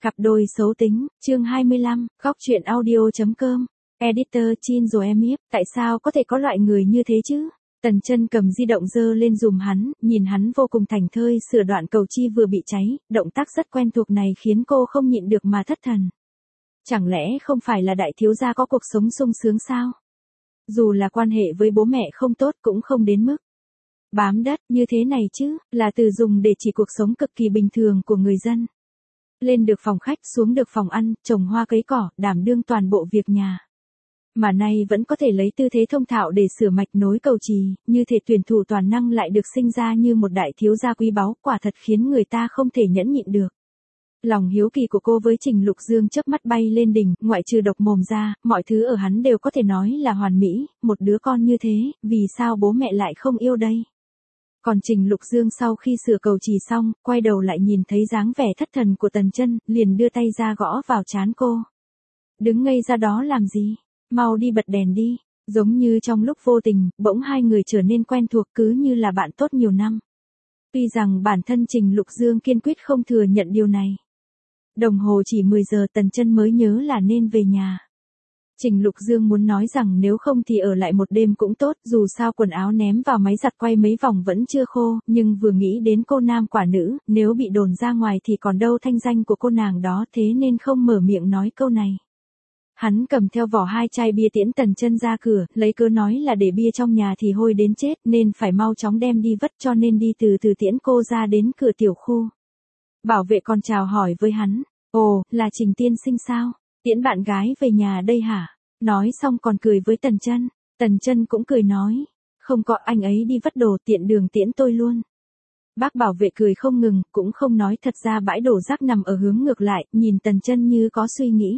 Cặp đôi xấu tính, chương 25, góc truyện audio.com. Editor Chin rồi em yếp, tại sao có thể có loại người như thế chứ? Tần Chân cầm di động giơ lên dùm hắn, nhìn hắn vô cùng thảnh thơi sửa đoạn cầu chi vừa bị cháy, động tác rất quen thuộc này khiến cô không nhịn được mà thất thần. Chẳng lẽ không phải là đại thiếu gia có cuộc sống sung sướng sao? Dù là quan hệ với bố mẹ không tốt cũng không đến mức bám đất như thế này chứ, là từ dùng để chỉ cuộc sống cực kỳ bình thường của người dân. Lên được phòng khách, xuống được phòng ăn, trồng hoa cấy cỏ, đảm đương toàn bộ việc nhà. Mà nay vẫn có thể lấy tư thế thông thạo để sửa mạch nối cầu trì, như thể tuyển thủ toàn năng lại được sinh ra như một đại thiếu gia quý báu, quả thật khiến người ta không thể nhẫn nhịn được. Lòng hiếu kỳ của cô với Trình Lục Dương chớp mắt bay lên đỉnh, ngoại trừ độc mồm ra, mọi thứ ở hắn đều có thể nói là hoàn mỹ, một đứa con như thế, vì sao bố mẹ lại không yêu đây? Còn Trình Lục Dương sau khi sửa cầu trì xong, quay đầu lại nhìn thấy dáng vẻ thất thần của Tần Chân, liền đưa tay ra gõ vào trán cô. Đứng ngây ra đó làm gì? Mau đi bật đèn đi. Giống như trong lúc vô tình, bỗng hai người trở nên quen thuộc cứ như là bạn tốt nhiều năm. Tuy rằng bản thân Trình Lục Dương kiên quyết không thừa nhận điều này. Đồng hồ chỉ 10 giờ Tần Chân mới nhớ là nên về nhà. Trình Lục Dương muốn nói rằng nếu không thì ở lại một đêm cũng tốt, dù sao quần áo ném vào máy giặt quay mấy vòng vẫn chưa khô, nhưng vừa nghĩ đến cô nam quả nữ, nếu bị đồn ra ngoài thì còn đâu thanh danh của cô nàng đó, thế nên không mở miệng nói câu này. Hắn cầm theo vỏ 2 chai bia tiễn Tần Chân ra cửa, lấy cớ nói là để bia trong nhà thì hôi đến chết nên phải mau chóng đem đi vất, cho nên đi từ từ tiễn cô ra đến cửa tiểu khu. Bảo vệ còn chào hỏi với hắn, ồ, là Trình tiên sinh sao? Tiễn bạn gái về nhà đây hả? Nói xong còn cười với Tần Chân. Tần Chân cũng cười nói, không có, anh ấy đi vất đồ tiện đường tiễn tôi luôn. Bác bảo vệ cười không ngừng, cũng không nói, thật ra bãi đổ rác nằm ở hướng ngược lại, nhìn Tần Chân như có suy nghĩ.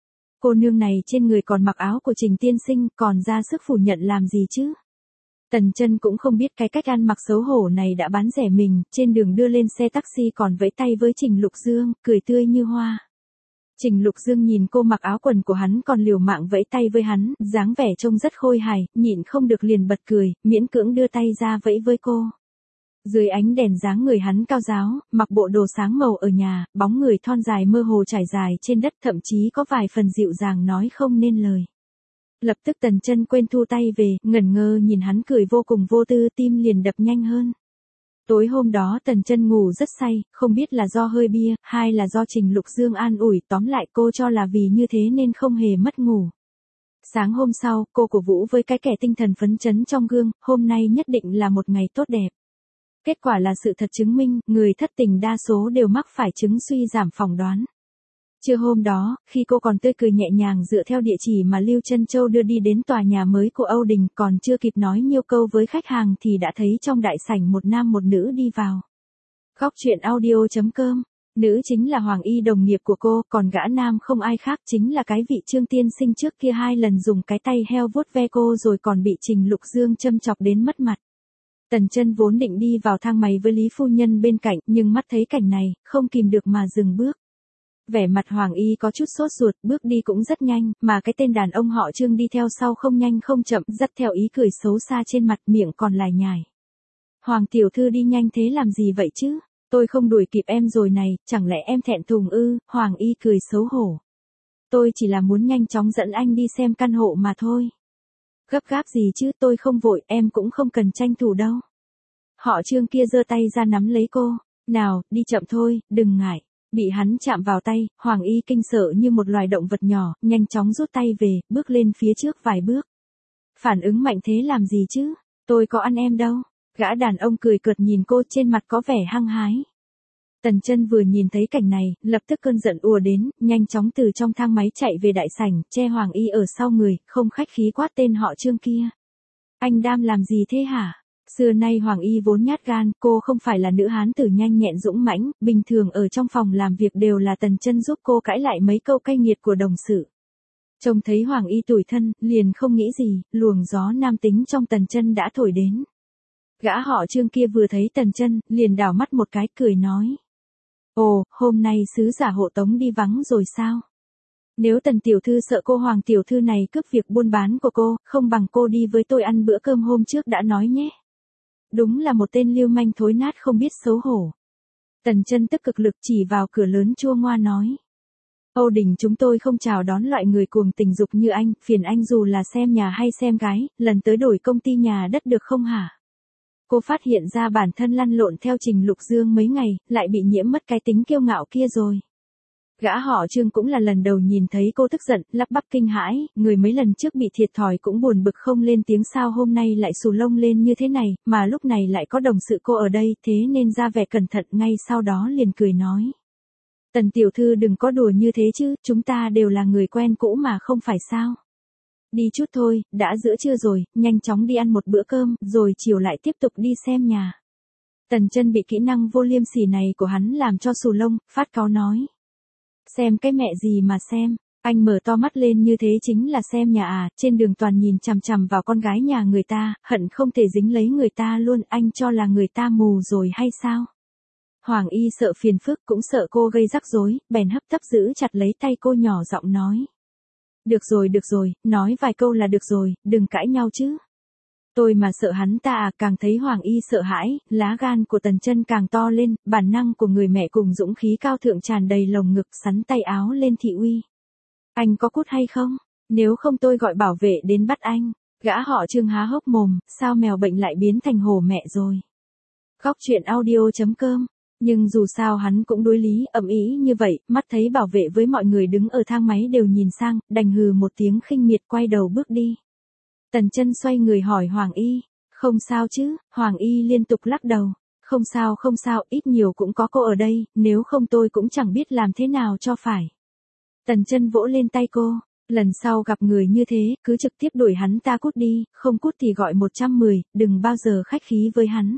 Cô nương này trên người còn mặc áo của Trình tiên sinh, còn ra sức phủ nhận làm gì chứ? Tần Chân cũng không biết cái cách ăn mặc xấu hổ này đã bán rẻ mình, trên đường đưa lên xe taxi còn vẫy tay với Trình Lục Dương, cười tươi như hoa. Trình Lục Dương nhìn cô mặc áo quần của hắn còn liều mạng vẫy tay với hắn, dáng vẻ trông rất khôi hài, nhịn không được liền bật cười, miễn cưỡng đưa tay ra vẫy với cô. Dưới ánh đèn dáng người hắn cao ráo, mặc bộ đồ sáng màu ở nhà, bóng người thon dài mơ hồ trải dài trên đất, thậm chí có vài phần dịu dàng nói không nên lời. Lập tức Tần Chân quên thu tay về, ngẩn ngơ nhìn hắn cười vô cùng vô tư, tim liền đập nhanh hơn. Tối hôm đó Tần Chân ngủ rất say, không biết là do hơi bia, hay là do Trình Lục Dương an ủi, tóm lại cô cho là vì như thế nên không hề mất ngủ. Sáng hôm sau, cô cổ vũ với cái kẻ tinh thần phấn chấn trong gương, hôm nay nhất định là một ngày tốt đẹp. Kết quả là sự thật chứng minh, người thất tình đa số đều mắc phải chứng suy giảm phỏng đoán. Trưa hôm đó, khi cô còn tươi cười nhẹ nhàng dựa theo địa chỉ mà Lưu Trân Châu đưa đi đến tòa nhà mới của Âu Đình, còn chưa kịp nói nhiêu câu với khách hàng thì đã thấy trong đại sảnh một nam một nữ đi vào. Góc truyện audio.com. Nữ chính là Hoàng Y đồng nghiệp của cô, còn gã nam không ai khác chính là cái vị Trương tiên sinh trước kia 2 lần dùng cái tay heo vuốt ve cô rồi còn bị Trình Lục Dương châm chọc đến mất mặt. Tần Chân vốn định đi vào thang máy với Lý phu nhân bên cạnh, nhưng mắt thấy cảnh này, không kìm được mà dừng bước. Vẻ mặt Hoàng Y có chút sốt ruột, bước đi cũng rất nhanh, mà cái tên đàn ông họ Trương đi theo sau không nhanh không chậm, dắt theo ý cười xấu xa trên mặt, miệng còn lải nhải. Hoàng tiểu thư đi nhanh thế làm gì vậy chứ? Tôi không đuổi kịp em rồi này, chẳng lẽ em thẹn thùng ư? Hoàng Y cười xấu hổ. Tôi chỉ là muốn nhanh chóng dẫn anh đi xem căn hộ mà thôi. Gấp gáp gì chứ, tôi không vội, em cũng không cần tranh thủ đâu. Họ Trương kia giơ tay ra nắm lấy cô. Nào, đi chậm thôi, đừng ngại. Bị hắn chạm vào tay, Hoàng Y kinh sợ như một loài động vật nhỏ, nhanh chóng rút tay về, bước lên phía trước vài bước. Phản ứng mạnh thế làm gì chứ? Tôi có ăn em đâu. Gã đàn ông cười cợt nhìn cô, trên mặt có vẻ hăng hái. Tần Chân vừa nhìn thấy cảnh này, lập tức cơn giận ùa đến, nhanh chóng từ trong thang máy chạy về đại sảnh, che Hoàng Y ở sau người, không khách khí quát tên họ Trương kia. Anh đam làm gì thế hả? Xưa nay Hoàng Y vốn nhát gan, cô không phải là nữ hán tử nhanh nhẹn dũng mãnh, bình thường ở trong phòng làm việc đều là Tần Chân giúp cô cãi lại mấy câu cay nghiệt của đồng sự. Trông thấy Hoàng Y tủi thân, liền không nghĩ gì, luồng gió nam tính trong Tần Chân đã thổi đến. Gã họ Trương kia vừa thấy Tần Chân, liền đảo mắt một cái, cười nói. Ồ, hôm nay sứ giả hộ tống đi vắng rồi sao? Nếu Tần tiểu thư sợ cô Hoàng tiểu thư này cướp việc buôn bán của cô, không bằng cô đi với tôi ăn bữa cơm hôm trước đã nói nhé. Đúng là một tên lưu manh thối nát không biết xấu hổ. Tần Chân tức cực lực chỉ vào cửa lớn chua ngoa nói. Âu Đình chúng tôi không chào đón loại người cuồng tình dục như anh, phiền anh dù là xem nhà hay xem gái, lần tới đổi công ty nhà đất được không hả? Cô phát hiện ra bản thân lăn lộn theo Trình Lục Dương mấy ngày, lại bị nhiễm mất cái tính kiêu ngạo kia rồi. Gã họ Trương cũng là lần đầu nhìn thấy cô tức giận, lắp bắp kinh hãi, người mấy lần trước bị thiệt thòi cũng buồn bực không lên tiếng sao hôm nay lại xù lông lên như thế này, mà lúc này lại có đồng sự cô ở đây, thế nên ra vẻ cẩn thận ngay sau đó liền cười nói. Tần tiểu thư đừng có đùa như thế chứ, chúng ta đều là người quen cũ mà không phải sao. Đi chút thôi, đã giữa trưa rồi, nhanh chóng đi ăn một bữa cơm, rồi chiều lại tiếp tục đi xem nhà. Tần Chân bị kỹ năng vô liêm sỉ này của hắn làm cho xù lông, phát cáu nói. Xem cái mẹ gì mà xem, anh mở to mắt lên như thế chính là xem nhà à, trên đường toàn nhìn chằm chằm vào con gái nhà người ta, hận không thể dính lấy người ta luôn, anh cho là người ta mù rồi hay sao? Hoàng Y sợ phiền phức cũng sợ cô gây rắc rối, bèn hấp tấp giữ chặt lấy tay cô nhỏ giọng nói. Được rồi, nói vài câu là được rồi, đừng cãi nhau chứ. Tôi mà sợ hắn ta à, càng thấy Hoàng Y sợ hãi, lá gan của Tần Chân càng to lên, bản năng của người mẹ cùng dũng khí cao thượng tràn đầy lồng ngực, sắn tay áo lên thị uy. Anh có cút hay không? Nếu không tôi gọi bảo vệ đến bắt anh. Gã họ Trương há hốc mồm, sao mèo bệnh lại biến thành hổ mẹ rồi. Khóc chuyện audio.com. Nhưng dù sao hắn cũng đối lý ầm ĩ như vậy, mắt thấy bảo vệ với mọi người đứng ở thang máy đều nhìn sang, đành hừ một tiếng khinh miệt quay đầu bước đi. Tần Chân xoay người hỏi Hoàng Y, không sao chứ? Hoàng Y liên tục lắc đầu, không sao, ít nhiều cũng có cô ở đây, nếu không tôi cũng chẳng biết làm thế nào cho phải. Tần Chân vỗ lên tay cô, lần sau gặp người như thế, cứ trực tiếp đuổi hắn ta cút đi, không cút thì gọi 110, đừng bao giờ khách khí với hắn.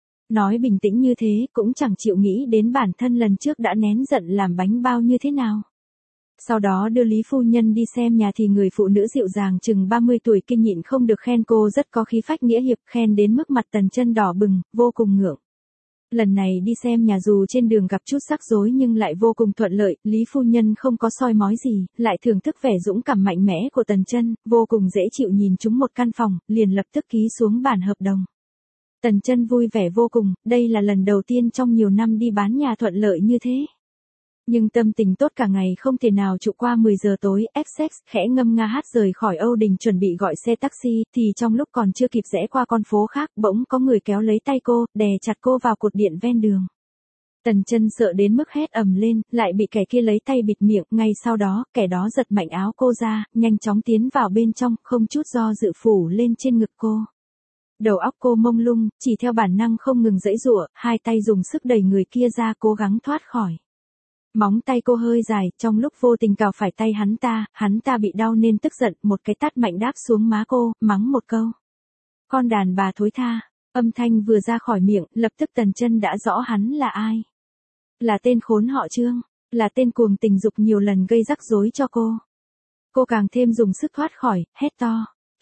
Nói bình tĩnh như thế, cũng chẳng chịu nghĩ đến bản thân lần trước đã nén giận làm bánh bao như thế nào. Sau đó đưa Lý phu nhân đi xem nhà thì người phụ nữ dịu dàng chừng 30 tuổi kinh nhịn không được khen cô rất có khí phách nghĩa hiệp, khen đến mức mặt Tần Chân đỏ bừng, vô cùng ngượng. Lần này đi xem nhà dù trên đường gặp chút rắc rối nhưng lại vô cùng thuận lợi, Lý phu nhân không có soi mói gì, lại thưởng thức vẻ dũng cảm mạnh mẽ của Tần Chân, vô cùng dễ chịu nhìn chúng một căn phòng, liền lập tức ký xuống bản hợp đồng. Tần Chân vui vẻ vô cùng, đây là lần đầu tiên trong nhiều năm đi bán nhà thuận lợi như thế. Nhưng tâm tình tốt cả ngày không thể nào trụ qua 10 giờ tối, XX khẽ ngâm nga hát rời khỏi Âu Đình chuẩn bị gọi xe taxi, thì trong lúc còn chưa kịp rẽ qua con phố khác, bỗng có người kéo lấy tay cô, đè chặt cô vào cột điện ven đường. Tần Chân sợ đến mức hét ầm lên, lại bị kẻ kia lấy tay bịt miệng, ngay sau đó, kẻ đó giật mạnh áo cô ra, nhanh chóng tiến vào bên trong, không chút do dự phủ lên trên ngực cô. Đầu óc cô mông lung, chỉ theo bản năng không ngừng giãy giụa, hai tay dùng sức đẩy người kia ra cố gắng thoát khỏi. Móng tay cô hơi dài, trong lúc vô tình cào phải tay hắn ta bị đau nên tức giận, một cái tát mạnh đáp xuống má cô, mắng một câu. Con đàn bà thối tha, âm thanh vừa ra khỏi miệng, lập tức Tần Chân đã rõ hắn là ai. Là tên khốn họ Trương, là tên cuồng tình dục nhiều lần gây rắc rối cho cô. Cô càng thêm dùng sức thoát khỏi, hét to.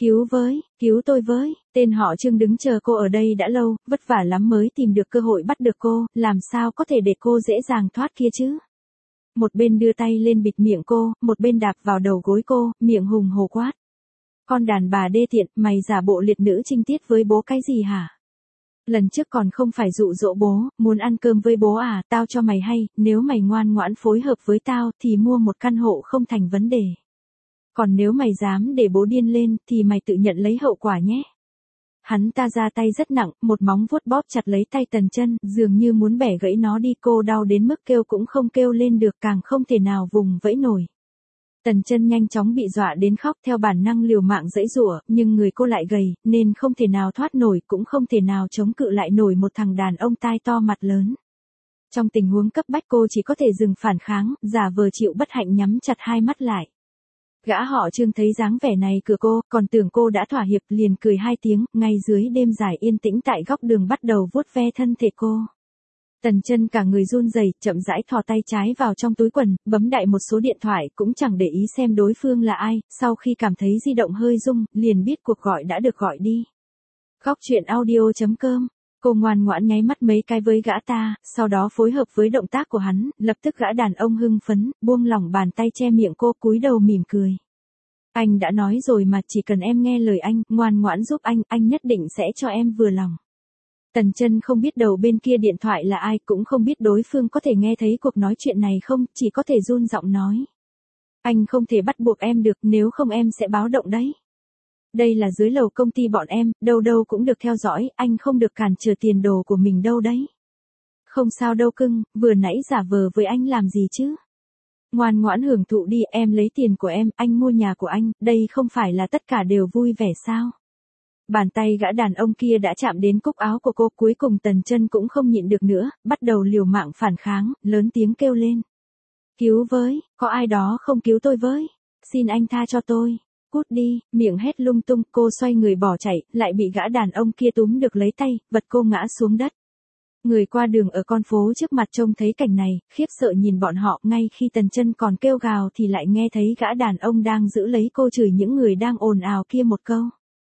Cứu tôi với, tên họ Trương đứng chờ cô ở đây đã lâu, vất vả lắm mới tìm được cơ hội bắt được cô, làm sao có thể để cô dễ dàng thoát kia chứ. Một bên đưa tay lên bịt miệng cô, một bên đạp vào đầu gối cô, miệng hùng hổ quát. Con đàn bà đê tiện, mày giả bộ liệt nữ trinh tiết với bố cái gì hả? Lần trước còn không phải dụ dỗ bố, muốn ăn cơm với bố à, tao cho mày hay, nếu mày ngoan ngoãn phối hợp với tao thì mua một căn hộ không thành vấn đề. Còn nếu mày dám để bố điên lên thì mày tự nhận lấy hậu quả nhé. Hắn ta ra tay rất nặng, một móng vuốt bóp chặt lấy tay Tần Chân, dường như muốn bẻ gãy nó đi, cô đau đến mức kêu cũng không kêu lên được, càng không thể nào vùng vẫy nổi. Tần Chân nhanh chóng bị dọa đến khóc, theo bản năng liều mạng giãy giụa, nhưng người cô lại gầy, nên không thể nào thoát nổi, cũng không thể nào chống cự lại nổi một thằng đàn ông tai to mặt lớn. Trong tình huống cấp bách cô chỉ có thể dừng phản kháng, giả vờ chịu bất hạnh nhắm chặt hai mắt lại. Gã họ Trương thấy dáng vẻ này của cô, còn tưởng cô đã thỏa hiệp, liền cười hai tiếng, ngay dưới đêm dài yên tĩnh tại góc đường bắt đầu vuốt ve thân thể cô. Tần Chân cả người run rẩy, chậm rãi thò tay trái vào trong túi quần, bấm đại một số điện thoại, cũng chẳng để ý xem đối phương là ai, sau khi cảm thấy di động hơi rung, liền biết cuộc gọi đã được gọi đi. Khóc chuyện audio.com. Cô ngoan ngoãn nháy mắt mấy cái với gã ta, sau đó phối hợp với động tác của hắn, lập tức gã đàn ông hưng phấn, buông lỏng bàn tay che miệng cô, cúi đầu mỉm cười. Anh đã nói rồi mà, chỉ cần em nghe lời anh, ngoan ngoãn giúp anh nhất định sẽ cho em vừa lòng. Tần Chân không biết đầu bên kia điện thoại là ai, cũng không biết đối phương có thể nghe thấy cuộc nói chuyện này không, chỉ có thể run giọng nói. Anh không thể bắt buộc em được, nếu không em sẽ báo động đấy. Đây là dưới lầu công ty bọn em, đâu đâu cũng được theo dõi, anh không được cản trở tiền đồ của mình đâu đấy. Không sao đâu cưng, vừa nãy giả vờ với anh làm gì chứ? Ngoan ngoãn hưởng thụ đi, em lấy tiền của em, anh mua nhà của anh, đây không phải là tất cả đều vui vẻ sao? Bàn tay gã đàn ông kia đã chạm đến cúc áo của cô, cuối cùng Tần Chân cũng không nhịn được nữa, bắt đầu liều mạng phản kháng, lớn tiếng kêu lên. Cứu với, có ai đó không cứu tôi với? Xin anh tha cho tôi. Cút đi, miệng hét lung tung, cô xoay người bỏ chạy, lại bị gã đàn ông kia túm được lấy tay, vật cô ngã xuống đất. Người qua đường ở con phố trước mặt trông thấy cảnh này, khiếp sợ nhìn bọn họ, ngay khi Tần Chân còn kêu gào thì lại nghe thấy gã đàn ông đang giữ lấy cô chửi những người đang ồn ào kia một câu.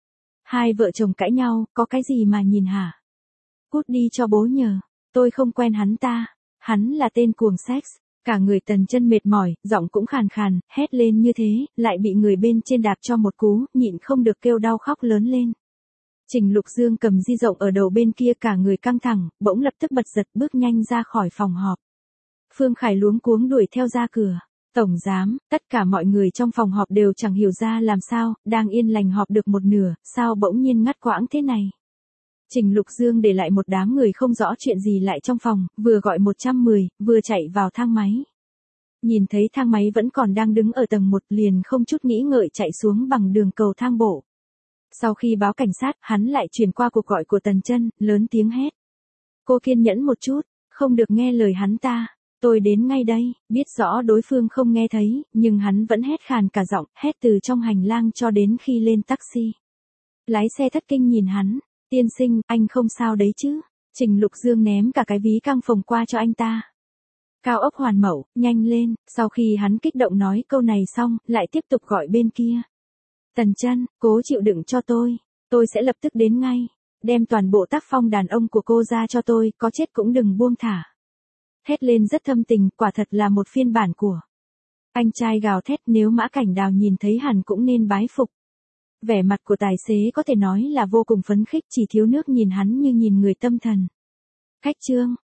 Hai vợ chồng cãi nhau, có cái gì mà nhìn hả? Cút đi cho bố nhờ, tôi không quen hắn ta, hắn là tên cuồng sex. Cả người Tần Chân mệt mỏi, giọng cũng khàn khàn, hét lên như thế, lại bị người bên trên đạp cho một cú, nhịn không được kêu đau khóc lớn lên. Trình Lục Dương cầm di rộng ở đầu bên kia, cả người căng thẳng, bỗng lập tức bật giật bước nhanh ra khỏi phòng họp. Phương Khải luống cuống đuổi theo ra cửa. Tổng giám, tất cả mọi người trong phòng họp đều chẳng hiểu ra làm sao, đang yên lành họp được một nửa, sao bỗng nhiên ngắt quãng thế này. Trình Lục Dương để lại một đám người không rõ chuyện gì lại trong phòng, vừa gọi 110, vừa chạy vào thang máy. Nhìn thấy thang máy vẫn còn đang đứng ở tầng 1, liền không chút nghĩ ngợi chạy xuống bằng đường cầu thang bộ. Sau khi báo cảnh sát, hắn lại truyền qua cuộc gọi của Tần Chân, lớn tiếng hét. Cô kiên nhẫn một chút, không được nghe lời hắn ta. Tôi đến ngay đây, biết rõ đối phương không nghe thấy, nhưng hắn vẫn hét khàn cả giọng, hét từ trong hành lang cho đến khi lên taxi. Lái xe thất kinh nhìn hắn, tiên sinh, anh không sao đấy chứ? Trình Lục Dương ném cả cái ví căng phòng qua cho anh ta. Cao ốc hoàn mẫu, nhanh lên, sau khi hắn kích động nói câu này xong, lại tiếp tục gọi bên kia. Tần Chân, cố chịu đựng cho tôi sẽ lập tức đến ngay, đem toàn bộ tác phong đàn ông của cô ra cho tôi, có chết cũng đừng buông thả. Hét lên rất thâm tình, quả thật là một phiên bản của anh trai gào thét, nếu Mã Cảnh Đào nhìn thấy hẳn cũng nên bái phục. Vẻ mặt của tài xế có thể nói là vô cùng phấn khích, chỉ thiếu nước nhìn hắn như nhìn người tâm thần. Khách trương,